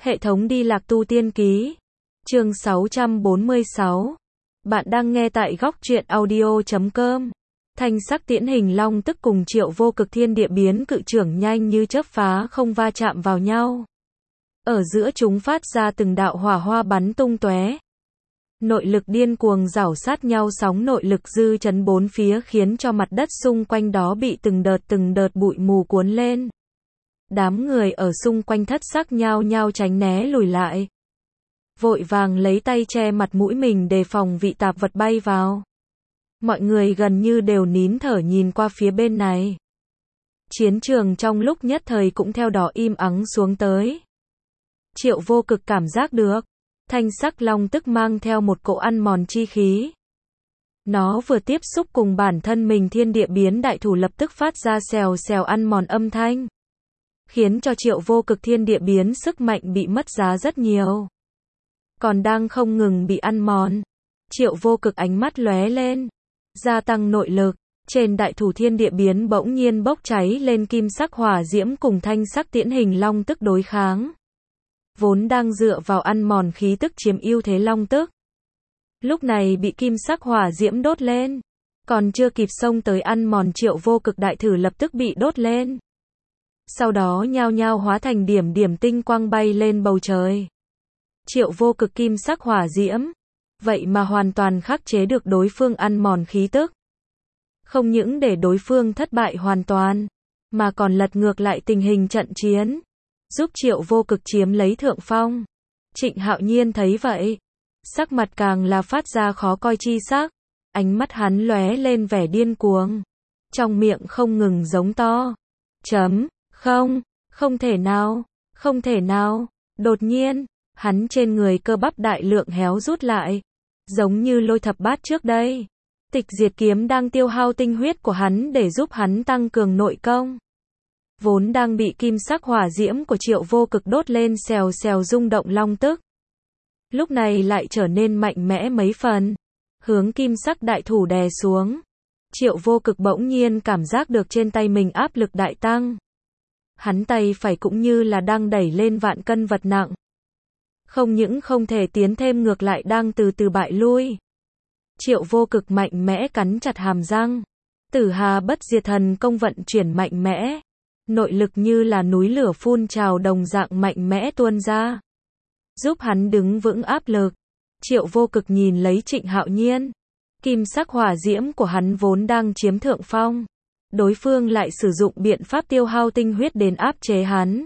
Hệ thống đi lạc tu tiên ký. Chương 646. Bạn đang nghe tại góc truyện audio.com. Thanh sắc tiễn hình long tức cùng Triệu Vô Cực thiên địa biến cự trưởng nhanh như chớp phá không va chạm vào nhau. Ở giữa chúng phát ra từng đạo hỏa hoa bắn tung tóe. Nội lực điên cuồng rảo sát nhau, sóng nội lực dư chấn bốn phía khiến cho mặt đất xung quanh đó bị từng đợt bụi mù cuốn lên. Đám người ở xung quanh thất sắc nhao nhao tránh né lùi lại. Vội vàng lấy tay che mặt mũi mình đề phòng vị tạp vật bay vào. Mọi người gần như đều nín thở nhìn qua phía bên này. Chiến trường trong lúc nhất thời cũng theo đó im ắng xuống tới. Triệu Vô Cực cảm giác được, thanh sắc long tức mang theo một cỗ ăn mòn chi khí. Nó vừa tiếp xúc cùng bản thân mình, thiên địa biến đại thủ lập tức phát ra xèo xèo ăn mòn âm thanh. Khiến cho Triệu Vô Cực thiên địa biến sức mạnh bị mất giá rất nhiều. Còn đang không ngừng bị ăn mòn. Triệu Vô Cực ánh mắt lóe lên. Gia tăng nội lực. Trên đại thủ thiên địa biến bỗng nhiên bốc cháy lên kim sắc hỏa diễm cùng thanh sắc tiễn hình long tức đối kháng. Vốn đang dựa vào ăn mòn khí tức chiếm ưu thế long tức. Lúc này bị kim sắc hỏa diễm đốt lên. Còn chưa kịp xông tới ăn mòn Triệu Vô Cực đại thử lập tức bị đốt lên. Sau đó nhao nhao hóa thành điểm điểm tinh quang bay lên bầu trời. Triệu Vô Cực kim sắc hỏa diễm. Vậy mà hoàn toàn khắc chế được đối phương ăn mòn khí tức. Không những để đối phương thất bại hoàn toàn, mà còn lật ngược lại tình hình trận chiến. Giúp Triệu Vô Cực chiếm lấy thượng phong. Trịnh Hạo Nhiên thấy vậy. Sắc mặt càng là phát ra khó coi chi sắc. Ánh mắt hắn lóe lên vẻ điên cuồng. Trong miệng không ngừng giống to. Không thể nào, không thể nào. Đột nhiên, hắn trên người cơ bắp đại lượng héo rút lại. Giống như Lôi Thập Bát trước đây. Tịch diệt kiếm đang tiêu hao tinh huyết của hắn để giúp hắn tăng cường nội công. Vốn đang bị kim sắc hỏa diễm của Triệu Vô Cực đốt lên xèo xèo rung động long tức. Lúc này lại trở nên mạnh mẽ mấy phần. Hướng kim sắc đại thủ đè xuống. Triệu Vô Cực bỗng nhiên cảm giác được trên tay mình áp lực đại tăng. Hắn tay phải cũng như là đang đẩy lên vạn cân vật nặng. Không những không thể tiến thêm ngược lại đang từ từ bại lui. Triệu Vô Cực mạnh mẽ cắn chặt hàm răng. Tử Hà Bất Diệt Thần Công vận chuyển mạnh mẽ. Nội lực như là núi lửa phun trào đồng dạng mạnh mẽ tuôn ra. Giúp hắn đứng vững áp lực. Triệu Vô Cực nhìn lấy Trịnh Hạo Nhiên. Kim sắc hỏa diễm của hắn vốn đang chiếm thượng phong. Đối phương lại sử dụng biện pháp tiêu hao tinh huyết đến áp chế hắn.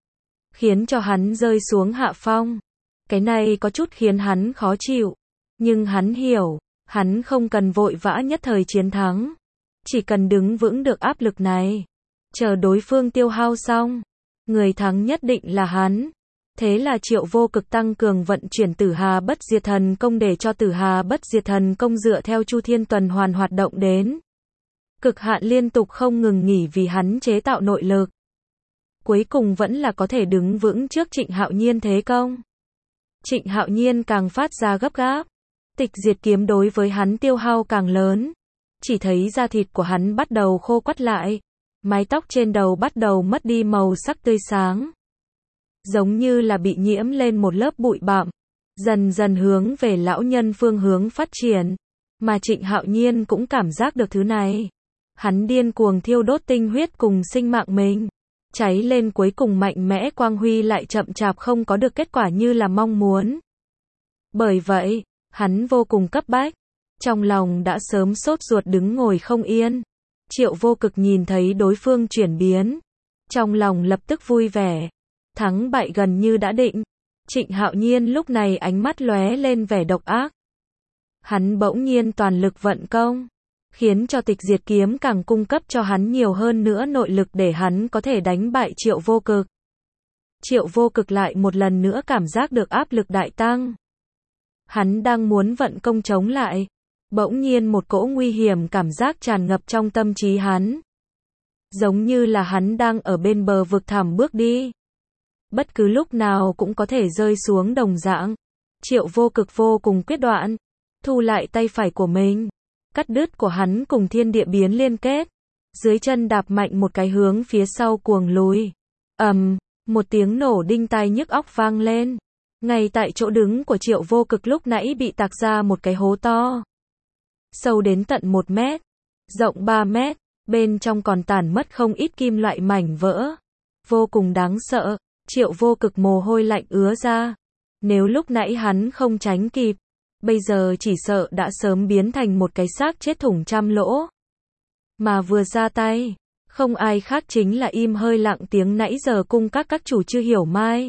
Khiến cho hắn rơi xuống hạ phong. Cái này có chút khiến hắn khó chịu. Nhưng hắn hiểu, hắn không cần vội vã nhất thời chiến thắng. Chỉ cần đứng vững được áp lực này. Chờ đối phương tiêu hao xong. Người thắng nhất định là hắn. Thế là Triệu Vô Cực tăng cường vận chuyển Tử Hà Bất Diệt Thần Công để cho Tử Hà Bất Diệt Thần Công dựa theo chu thiên tuần hoàn hoạt động đến. Cực hạn liên tục không ngừng nghỉ vì hắn chế tạo nội lực. Cuối cùng vẫn là có thể đứng vững trước Trịnh Hạo Nhiên thế công. Trịnh Hạo Nhiên càng phát ra gấp gáp. Tịch diệt kiếm đối với hắn tiêu hao càng lớn. Chỉ thấy da thịt của hắn bắt đầu khô quắt lại. Mái tóc trên đầu bắt đầu mất đi màu sắc tươi sáng. Giống như là bị nhiễm lên một lớp bụi bặm. Dần dần hướng về lão nhân phương hướng phát triển. Mà Trịnh Hạo Nhiên cũng cảm giác được thứ này. Hắn điên cuồng thiêu đốt tinh huyết cùng sinh mạng mình. Cháy lên cuối cùng mạnh mẽ quang huy lại chậm chạp không có được kết quả như là mong muốn. Bởi vậy, hắn vô cùng cấp bách. Trong lòng đã sớm sốt ruột đứng ngồi không yên. Triệu Vô Cực nhìn thấy đối phương chuyển biến. Trong lòng lập tức vui vẻ. Thắng bại gần như đã định. Trịnh Hạo Nhiên lúc này ánh mắt lóe lên vẻ độc ác. Hắn bỗng nhiên toàn lực vận công. Khiến cho tịch diệt kiếm càng cung cấp cho hắn nhiều hơn nữa nội lực để hắn có thể đánh bại Triệu Vô Cực. Triệu Vô Cực lại một lần nữa cảm giác được áp lực đại tăng. Hắn đang muốn vận công chống lại. Bỗng nhiên một cỗ nguy hiểm cảm giác tràn ngập trong tâm trí hắn. Giống như là hắn đang ở bên bờ vực thẳm bước đi. Bất cứ lúc nào cũng có thể rơi xuống đồng dạng. Triệu Vô Cực vô cùng quyết đoán. Thu lại tay phải của mình. Cắt đứt của hắn cùng thiên địa biến liên kết. Dưới chân đạp mạnh một cái hướng phía sau cuồng lùi. Một tiếng nổ đinh tai nhức óc vang lên. Ngay tại chỗ đứng của Triệu Vô Cực lúc nãy bị tạc ra một cái hố to. Sâu đến tận 1 mét, rộng 3 mét, bên trong còn tản mất không ít kim loại mảnh vỡ. Vô cùng đáng sợ, Triệu Vô Cực mồ hôi lạnh ứa ra. Nếu lúc nãy hắn không tránh kịp, bây giờ chỉ sợ đã sớm biến thành một cái xác chết thủng 100 lỗ. Mà vừa ra tay, không ai khác chính là im hơi lặng tiếng nãy giờ cung các chủ Chư Hiểu Mai.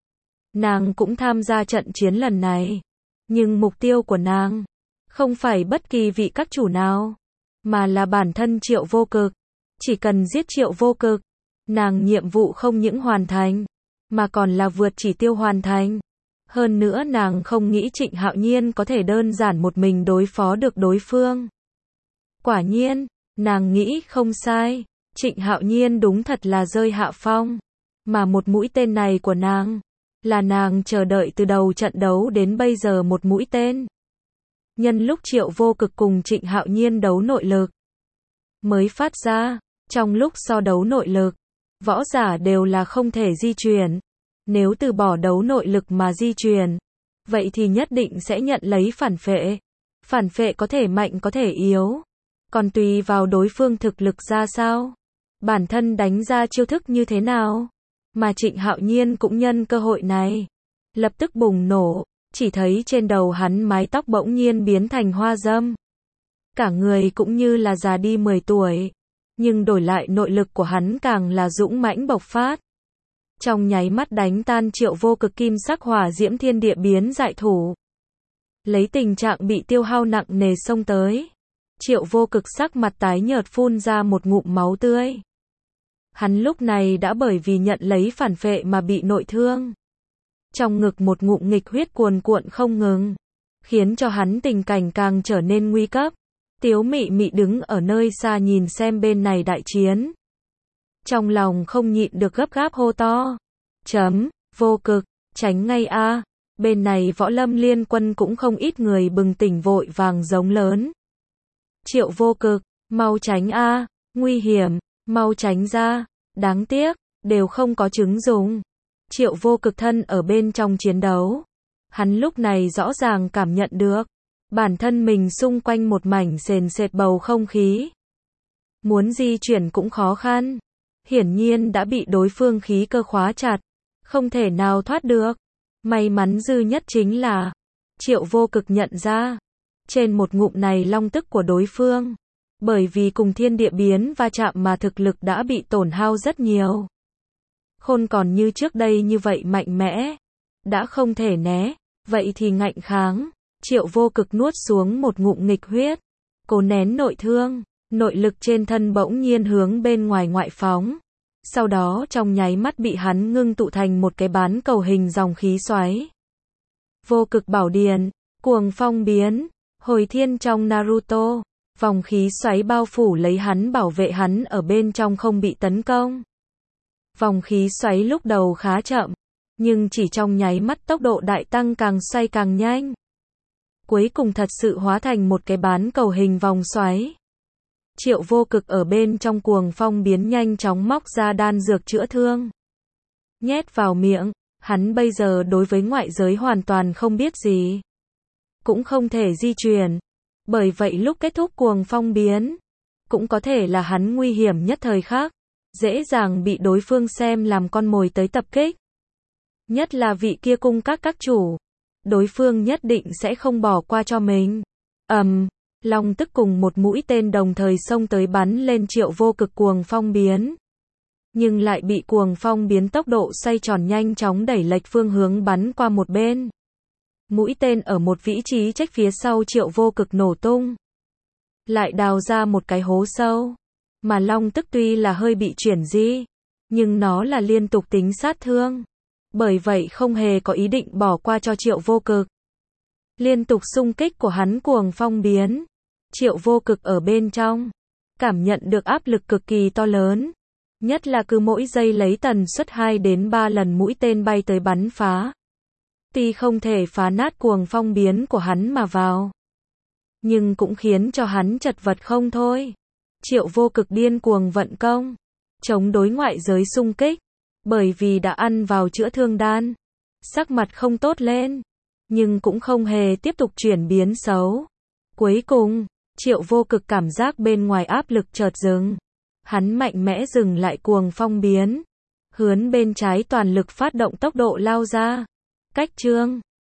Nàng cũng tham gia trận chiến lần này, nhưng mục tiêu của nàng không phải bất kỳ vị các chủ nào, mà là bản thân Triệu Vô Cực. Chỉ cần giết Triệu Vô Cực, nàng nhiệm vụ không những hoàn thành, mà còn là vượt chỉ tiêu hoàn thành. Hơn nữa nàng không nghĩ Trịnh Hạo Nhiên có thể đơn giản một mình đối phó được đối phương. Quả nhiên, nàng nghĩ không sai, Trịnh Hạo Nhiên đúng thật là rơi hạ phong. Mà một mũi tên này của nàng, là nàng chờ đợi từ đầu trận đấu đến bây giờ một mũi tên. Nhân lúc Triệu Vô Cực cùng Trịnh Hạo Nhiên đấu nội lực mới phát ra, trong lúc so đấu nội lực, võ giả đều là không thể di chuyển. Nếu từ bỏ đấu nội lực mà di chuyển, vậy thì nhất định sẽ nhận lấy phản phệ. Phản phệ có thể mạnh có thể yếu, còn tùy vào đối phương thực lực ra sao, bản thân đánh ra chiêu thức như thế nào. Mà Trịnh Hạo Nhiên cũng nhân cơ hội này, lập tức bùng nổ, chỉ thấy trên đầu hắn mái tóc bỗng nhiên biến thành hoa dâm. Cả người cũng như là già đi 10 tuổi, nhưng đổi lại nội lực của hắn càng là dũng mãnh bộc phát. Trong nháy mắt đánh tan Triệu Vô Cực kim sắc hỏa diễm thiên địa biến dại thủ. Lấy tình trạng bị tiêu hao nặng nề xông tới, Triệu Vô Cực sắc mặt tái nhợt phun ra một ngụm máu tươi. Hắn lúc này đã bởi vì nhận lấy phản phệ mà bị nội thương. Trong ngực một ngụm nghịch huyết cuồn cuộn không ngừng, khiến cho hắn tình cảnh càng trở nên nguy cấp. Tiếu Mị Mị đứng ở nơi xa nhìn xem bên này đại chiến. Trong lòng không nhịn được gấp gáp hô to. Vô Cực, tránh ngay a. Bên này Võ Lâm Liên Quân cũng không ít người bừng tỉnh vội vàng giống lớn. Triệu Vô Cực, mau tránh a, nguy hiểm, mau tránh ra, đáng tiếc, đều không có chứng dùng. Triệu Vô Cực thân ở bên trong chiến đấu. Hắn lúc này rõ ràng cảm nhận được, bản thân mình xung quanh một mảnh sền sệt bầu không khí. Muốn di chuyển cũng khó khăn. Hiển nhiên đã bị đối phương khí cơ khóa chặt, không thể nào thoát được. May mắn dư nhất chính là, Triệu Vô Cực nhận ra, trên một ngụm này long tức của đối phương, bởi vì cùng thiên địa biến va chạm mà thực lực đã bị tổn hao rất nhiều. Không còn như trước đây như vậy mạnh mẽ, đã không thể né, vậy thì ngạnh kháng. Triệu Vô Cực nuốt xuống một ngụm nghịch huyết, cố nén nội thương. Nội lực trên thân bỗng nhiên hướng bên ngoài ngoại phóng. Sau đó trong nháy mắt bị hắn ngưng tụ thành một cái bán cầu hình dòng khí xoáy. Vô Cực Bảo Điển, Cuồng Phong Biến, Hồi Thiên trong Naruto. Vòng khí xoáy bao phủ lấy hắn bảo vệ hắn ở bên trong không bị tấn công. Vòng khí xoáy lúc đầu khá chậm, nhưng chỉ trong nháy mắt tốc độ đại tăng càng xoay càng nhanh. Cuối cùng thật sự hóa thành một cái bán cầu hình vòng xoáy. Triệu Vô Cực ở bên trong Cuồng Phong Biến nhanh chóng móc ra đan dược chữa thương. Nhét vào miệng, hắn bây giờ đối với ngoại giới hoàn toàn không biết gì. Cũng không thể di chuyển. Bởi vậy lúc kết thúc Cuồng Phong Biến, cũng có thể là hắn nguy hiểm nhất thời khắc. Dễ dàng bị đối phương xem làm con mồi tới tập kích. Nhất là vị kia cung các chủ. Đối phương nhất định sẽ không bỏ qua cho mình. Long tức cùng một mũi tên đồng thời xông tới bắn lên Triệu Vô Cực Cuồng Phong Biến. Nhưng lại bị Cuồng Phong Biến tốc độ xoay tròn nhanh chóng đẩy lệch phương hướng bắn qua một bên. Mũi tên ở một vị trí trách phía sau Triệu Vô Cực nổ tung. Lại đào ra một cái hố sâu. Mà long tức tuy là hơi bị chuyển di, nhưng nó là liên tục tính sát thương. Bởi vậy không hề có ý định bỏ qua cho Triệu Vô Cực. Liên tục xung kích của hắn Cuồng Phong Biến. Triệu Vô Cực ở bên trong, cảm nhận được áp lực cực kỳ to lớn. Nhất là cứ mỗi giây lấy tần suất 2 đến 3 lần mũi tên bay tới bắn phá. Tuy không thể phá nát Cuồng Phong Biến của hắn mà vào, nhưng cũng khiến cho hắn chật vật không thôi. Triệu Vô Cực điên cuồng vận công, chống đối ngoại giới xung kích. Bởi vì đã ăn vào chữa thương đan, sắc mặt không tốt lên, nhưng cũng không hề tiếp tục chuyển biến xấu. Cuối cùng, Triệu Vô Cực cảm giác bên ngoài áp lực chợt dừng. Hắn mạnh mẽ dừng lại cuồng phong biến, hướng bên trái toàn lực phát động tốc độ lao ra. Cách chương